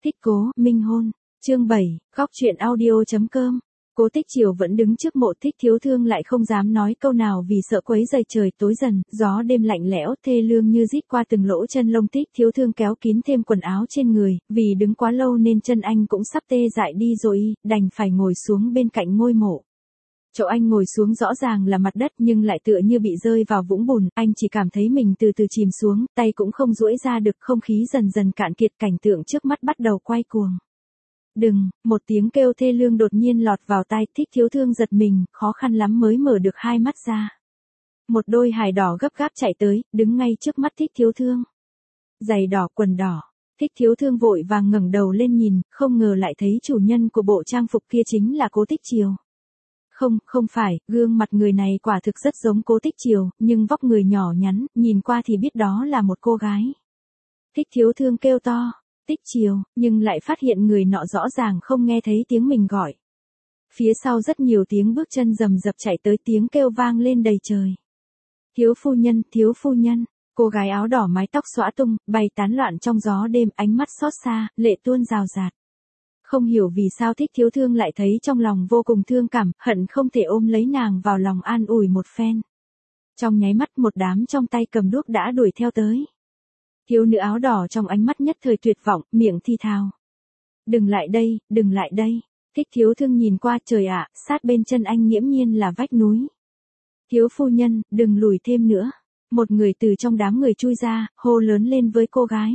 Thích Cố Minh hôn. Chương 7, góc truyện audio.com. Cố Tích Triều vẫn đứng trước mộ Thích Thiếu Thương lại không dám nói câu nào vì sợ quấy rầy trời tối dần, gió đêm lạnh lẽo thê lương như rít qua từng lỗ chân lông. Thích Thiếu Thương kéo kín thêm quần áo trên người, vì đứng quá lâu nên chân anh cũng sắp tê dại đi rồi, đành phải ngồi xuống bên cạnh ngôi mộ. Chỗ anh ngồi xuống rõ ràng là mặt đất nhưng lại tựa như bị rơi vào vũng bùn, anh chỉ cảm thấy mình từ từ chìm xuống, tay cũng không duỗi ra được, không khí dần dần cạn kiệt, cảnh tượng trước mắt bắt đầu quay cuồng. Đừng, một tiếng kêu thê lương đột nhiên lọt vào tai. Thích Thiếu Thương giật mình, khó khăn lắm mới mở được hai mắt ra. Một đôi hài đỏ gấp gáp chạy tới, đứng ngay trước mắt Thích Thiếu Thương. Giày đỏ quần đỏ. Thích Thiếu Thương vội vàng ngẩng đầu lên nhìn, không ngờ lại thấy chủ nhân của bộ trang phục kia chính là Cố Tích Triều. Không phải, gương mặt người này quả thực rất giống Cố Tích Triều, nhưng vóc người nhỏ nhắn, nhìn qua thì biết đó là một cô gái. Thích Thiếu Thương kêu to, Tích Triều, nhưng lại phát hiện người nọ rõ ràng không nghe thấy tiếng mình gọi. Phía sau rất nhiều tiếng bước chân rầm rập chạy tới, tiếng kêu vang lên đầy trời. Thiếu phu nhân, cô gái áo đỏ mái tóc xõa tung, bay tán loạn trong gió đêm, ánh mắt xót xa, lệ tuôn rào rạt. Không hiểu vì sao Thích Thiếu Thương lại thấy trong lòng vô cùng thương cảm, hận không thể ôm lấy nàng vào lòng an ủi một phen. Trong nháy mắt một đám trong tay cầm đuốc đã đuổi theo tới. Thiếu nữ áo đỏ trong ánh mắt nhất thời tuyệt vọng, miệng thi thào. Đừng lại đây. Thích Thiếu Thương nhìn qua, trời ạ, sát bên chân anh nghiễm nhiên là vách núi. Thiếu phu nhân, đừng lùi thêm nữa. Một người từ trong đám người chui ra, hô lớn lên với cô gái.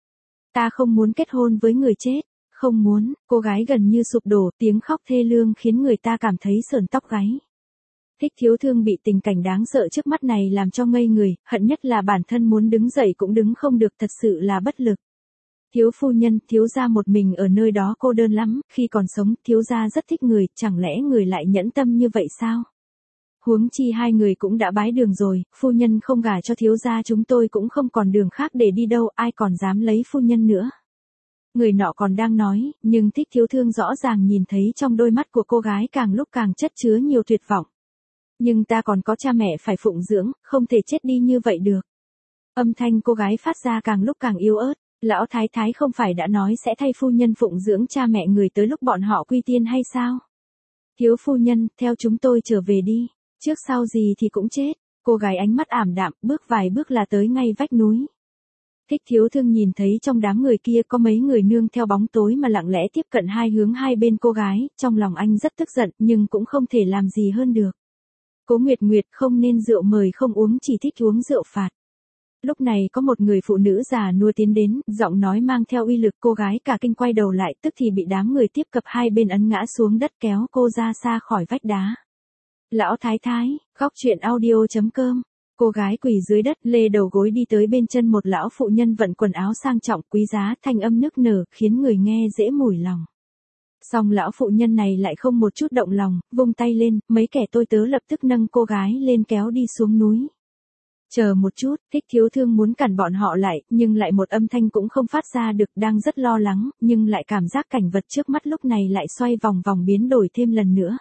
Ta không muốn kết hôn với người chết. Không muốn, cô gái gần như sụp đổ, tiếng khóc thê lương khiến người ta cảm thấy sởn tóc gáy. Thích Thiếu Thương bị tình cảnh đáng sợ trước mắt này làm cho ngây người, hận nhất là bản thân muốn đứng dậy cũng đứng không được, thật sự là bất lực. Thiếu phu nhân, thiếu gia một mình ở nơi đó cô đơn lắm, khi còn sống, thiếu gia rất thích người, chẳng lẽ người lại nhẫn tâm như vậy sao? Huống chi hai người cũng đã bái đường rồi, phu nhân không gả cho thiếu gia chúng tôi cũng không còn đường khác để đi đâu, ai còn dám lấy phu nhân nữa. Người nọ còn đang nói, nhưng Thích Thiếu Thương rõ ràng nhìn thấy trong đôi mắt của cô gái càng lúc càng chất chứa nhiều tuyệt vọng. Nhưng ta còn có cha mẹ phải phụng dưỡng, không thể chết đi như vậy được. Âm thanh cô gái phát ra càng lúc càng yếu ớt, lão thái thái không phải đã nói sẽ thay phu nhân phụng dưỡng cha mẹ người tới lúc bọn họ quy tiên hay sao? Thiếu phu nhân, theo chúng tôi trở về đi, trước sau gì thì cũng chết. Cô gái ánh mắt ảm đạm, bước vài bước là tới ngay vách núi. Thích Thiếu Thương nhìn thấy trong đám người kia có mấy người nương theo bóng tối mà lặng lẽ tiếp cận hai hướng hai bên cô gái, trong lòng anh rất tức giận nhưng cũng không thể làm gì hơn được. Cố Nguyệt Nguyệt, không nên rượu mời không uống, chỉ thích uống rượu phạt. Lúc này có một người phụ nữ già nua tiến đến, giọng nói mang theo uy lực, cô gái cả kinh quay đầu lại, tức thì bị đám người tiếp cận hai bên ấn ngã xuống đất, kéo cô ra xa khỏi vách đá. Lão thái thái, góc truyện audio.com. Cô gái quỳ dưới đất, lê đầu gối đi tới bên chân một lão phụ nhân vận quần áo sang trọng quý giá, thanh âm nức nở, khiến người nghe dễ mủi lòng. Song lão phụ nhân này lại không một chút động lòng, vung tay lên, mấy kẻ tôi tớ lập tức nâng cô gái lên kéo đi xuống núi. Chờ một chút, Thích Thiếu Thương muốn cản bọn họ lại, nhưng lại một âm thanh cũng không phát ra được, đang rất lo lắng, nhưng lại cảm giác cảnh vật trước mắt lúc này lại xoay vòng vòng biến đổi thêm lần nữa.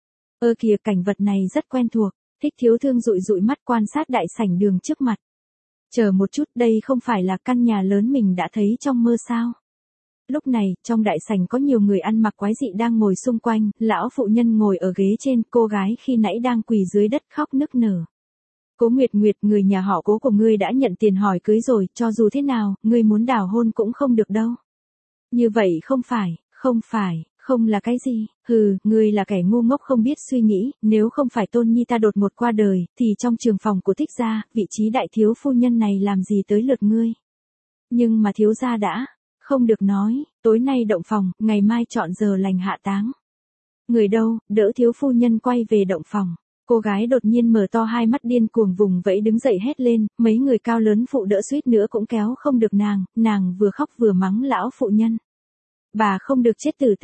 Kìa, cảnh vật này rất quen thuộc. Thích Thiếu Thương dụi dụi mắt quan sát đại sảnh đường trước mặt. Chờ một chút, đây không phải là căn nhà lớn mình đã thấy trong mơ sao? Lúc này, trong đại sảnh có nhiều người ăn mặc quái dị đang ngồi xung quanh, lão phụ nhân ngồi ở ghế trên, cô gái khi nãy đang quỳ dưới đất khóc nức nở. Cố Nguyệt Nguyệt, người nhà họ Cố của ngươi đã nhận tiền hỏi cưới rồi, cho dù thế nào, ngươi muốn đào hôn cũng không được đâu. Như vậy không phải. Không là cái gì, ngươi là kẻ ngu ngốc không biết suy nghĩ, nếu không phải tôn nhi ta đột ngột qua đời, thì trong trường phòng của Thích gia, vị trí đại thiếu phu nhân này làm gì tới lượt ngươi. Nhưng mà thiếu gia đã, không được nói, tối nay động phòng, ngày mai chọn giờ lành hạ táng. Người đâu, đỡ thiếu phu nhân quay về động phòng. Cô gái đột nhiên mở to hai mắt điên cuồng vùng vẫy đứng dậy hét lên, mấy người cao lớn phụ đỡ suýt nữa cũng kéo không được nàng vừa khóc vừa mắng lão phụ nhân. Bà không được chết tử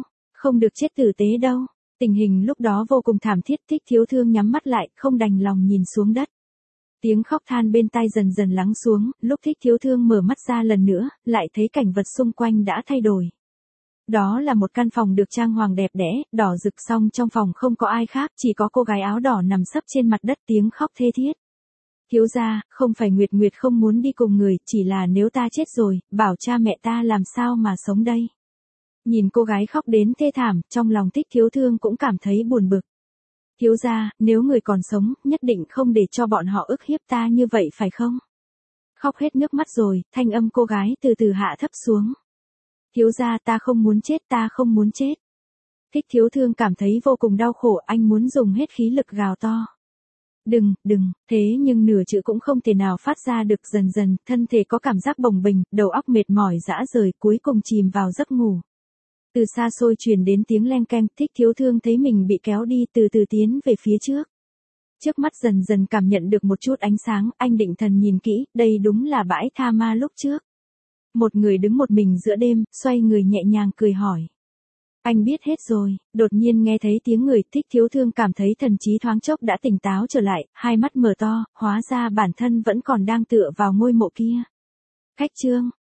tế đâu. Tình hình lúc đó vô cùng thảm thiết, Thích Thiếu Thương nhắm mắt lại, không đành lòng nhìn xuống đất. Tiếng khóc than bên tai dần dần lắng xuống, lúc Thích Thiếu Thương mở mắt ra lần nữa, lại thấy cảnh vật xung quanh đã thay đổi. Đó là một căn phòng được trang hoàng đẹp đẽ, đỏ rực, song trong phòng không có ai khác, chỉ có cô gái áo đỏ nằm sấp trên mặt đất, tiếng khóc thê thiết. Thiếu gia, không phải Nguyệt Nguyệt không muốn đi cùng người, chỉ là nếu ta chết rồi, bảo cha mẹ ta làm sao mà sống đây. Nhìn cô gái khóc đến thê thảm, trong lòng Thích Thiếu Thương cũng cảm thấy buồn bực. Thiếu gia, nếu người còn sống, nhất định không để cho bọn họ ức hiếp ta như vậy phải không? Khóc hết nước mắt rồi, thanh âm cô gái từ từ hạ thấp xuống. Thiếu gia, ta không muốn chết, ta không muốn chết. Thích Thiếu Thương cảm thấy vô cùng đau khổ, anh muốn dùng hết khí lực gào to. Đừng, thế nhưng nửa chữ cũng không thể nào phát ra được, dần dần, thân thể có cảm giác bồng bềnh, đầu óc mệt mỏi rã rời, cuối cùng chìm vào giấc ngủ. Từ xa xôi truyền đến tiếng leng keng, Thích Thiếu Thương thấy mình bị kéo đi, từ từ tiến về phía trước. Trước mắt dần dần cảm nhận được một chút ánh sáng, anh định thần nhìn kỹ, đây đúng là bãi tha ma lúc trước. Một người đứng một mình giữa đêm, xoay người nhẹ nhàng cười hỏi. Anh biết hết rồi, đột nhiên nghe thấy tiếng người, Thích Thiếu Thương cảm thấy thần trí thoáng chốc đã tỉnh táo trở lại, hai mắt mở to, hóa ra bản thân vẫn còn đang tựa vào ngôi mộ kia. Khách Trương,